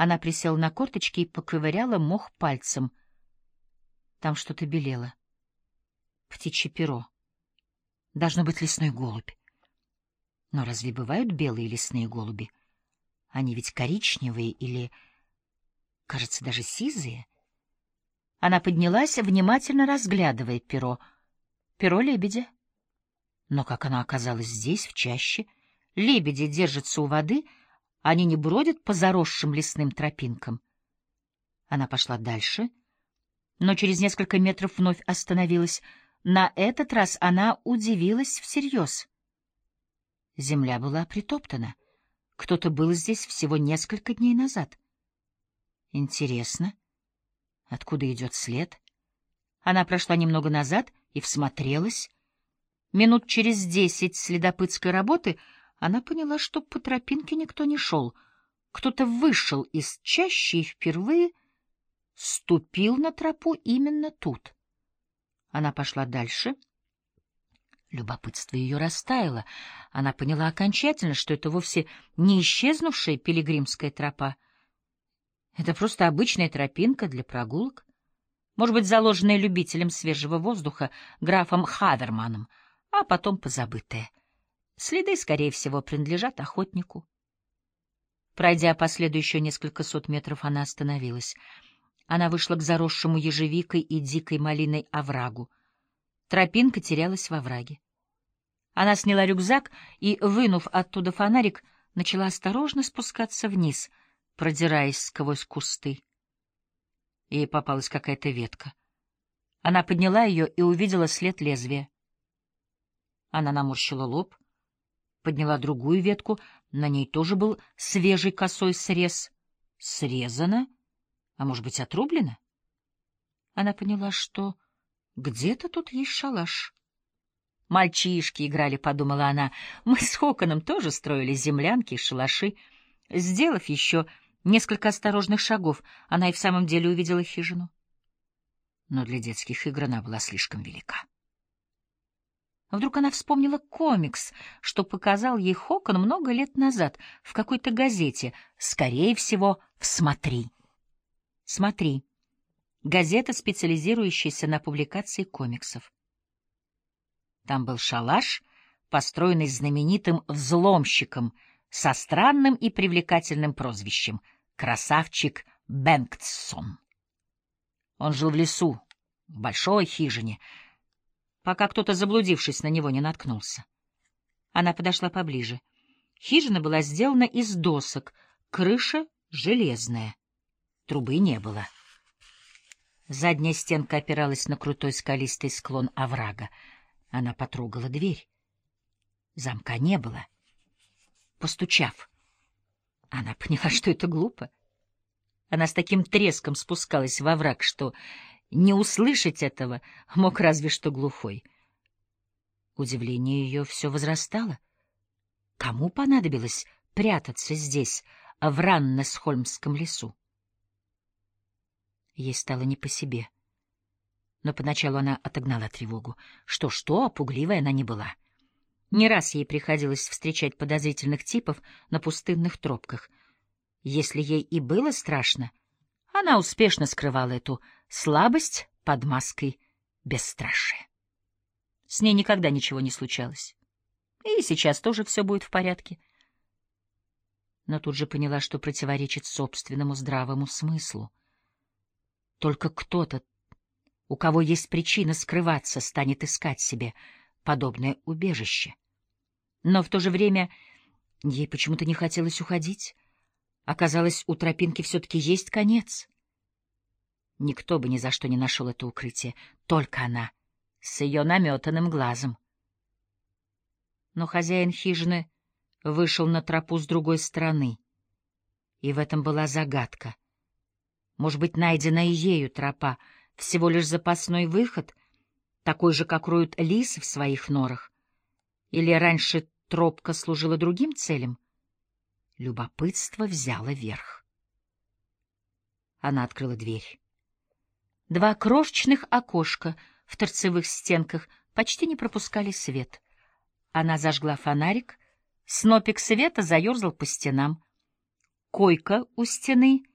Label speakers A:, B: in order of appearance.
A: Она присела на корточки и поковыряла мох пальцем. Там что-то белело. Птичье перо. Должно быть лесной голубь. Но разве бывают белые лесные голуби? Они ведь коричневые или, кажется, даже сизые. Она поднялась, внимательно разглядывая перо. Перо лебедя. Но как оно оказалось здесь, в чаще? Лебеди держатся у воды, они не бродят по заросшим лесным тропинкам. Она пошла дальше, но через несколько метров вновь остановилась. На этот раз она удивилась всерьез. Земля была притоптана. Кто-то был здесь всего несколько дней назад. Интересно, откуда идет след? Она прошла немного назад и всмотрелась. Минут через 10 следопытской работы она поняла, что по тропинке никто не шел. Кто-то вышел из чащи и впервые ступил на тропу именно тут. Она пошла дальше. Любопытство ее растаяло. Она поняла окончательно, что это вовсе не исчезнувшая пилигримская тропа. Это просто обычная тропинка для прогулок, может быть, заложенная любителем свежего воздуха графом Хаверманом, а потом позабытая. Следы, скорее всего, принадлежат охотнику. Пройдя по следу еще несколько сот метров, она остановилась. Она вышла к заросшему ежевикой и дикой малиной оврагу. Тропинка терялась во враге. Она сняла рюкзак и, вынув оттуда фонарик, начала осторожно спускаться вниз, продираясь сквозь кусты. Ей попалась какая-то ветка. Она подняла ее и увидела след лезвия. Она наморщила лоб, подняла другую ветку, на ней тоже был свежий косой срез. Срезано, а может быть, отрублено? Она поняла, что где-то тут есть шалаш. Мальчишки играли, подумала она. Мы с Хоконом тоже строили землянки и шалаши. Сделав еще несколько осторожных шагов, она и в самом деле увидела хижину. Но для детских игр она была слишком велика. Вдруг она вспомнила комикс, что показал ей Хокон много лет назад в какой-то газете, скорее всего, в «Смотри». «Смотри» — газета, специализирующаяся на публикации комиксов. Там был шалаш, построенный знаменитым взломщиком со странным и привлекательным прозвищем — Красавчик Бэнкссон. Он жил в лесу, в большой хижине, пока кто-то, заблудившись на него, не наткнулся. Она подошла поближе. Хижина была сделана из досок, крыша железная, трубы не было. Задняя стенка опиралась на крутой скалистый склон оврага. Она потрогала дверь. Замка не было. Постучав, она поняла, что это глупо. Она с таким треском спускалась во враг, что не услышать этого мог разве что глухой. Удивление ее все возрастало. Кому понадобилось прятаться здесь, в Раннесхольмском лесу? Ей стало не по себе. Но поначалу она отогнала тревогу. Что-что, а пугливой она не была. Не раз ей приходилось встречать подозрительных типов на пустынных тропках. Если ей и было страшно, она успешно скрывала эту слабость под маской бесстрашия. С ней никогда ничего не случалось. И сейчас тоже все будет в порядке. Но тут же поняла, что противоречит собственному здравому смыслу. Только кто-то, у кого есть причина скрываться, станет искать себе подобное убежище. Но в то же время ей почему-то не хотелось уходить. Оказалось, у тропинки все-таки есть конец. Никто бы ни за что не нашел это укрытие, только она, с ее наметанным глазом. Но хозяин хижины вышел на тропу с другой стороны, и в этом была загадка. Может быть, найденная ею тропа — всего лишь запасной выход, такой же, как роют лисы в своих норах? Или раньше тропка служила другим целям? Любопытство взяло верх. Она открыла дверь. Два крошечных окошка в торцевых стенках почти не пропускали свет. Она зажгла фонарик, снопик света заерзал по стенам. Койка у стены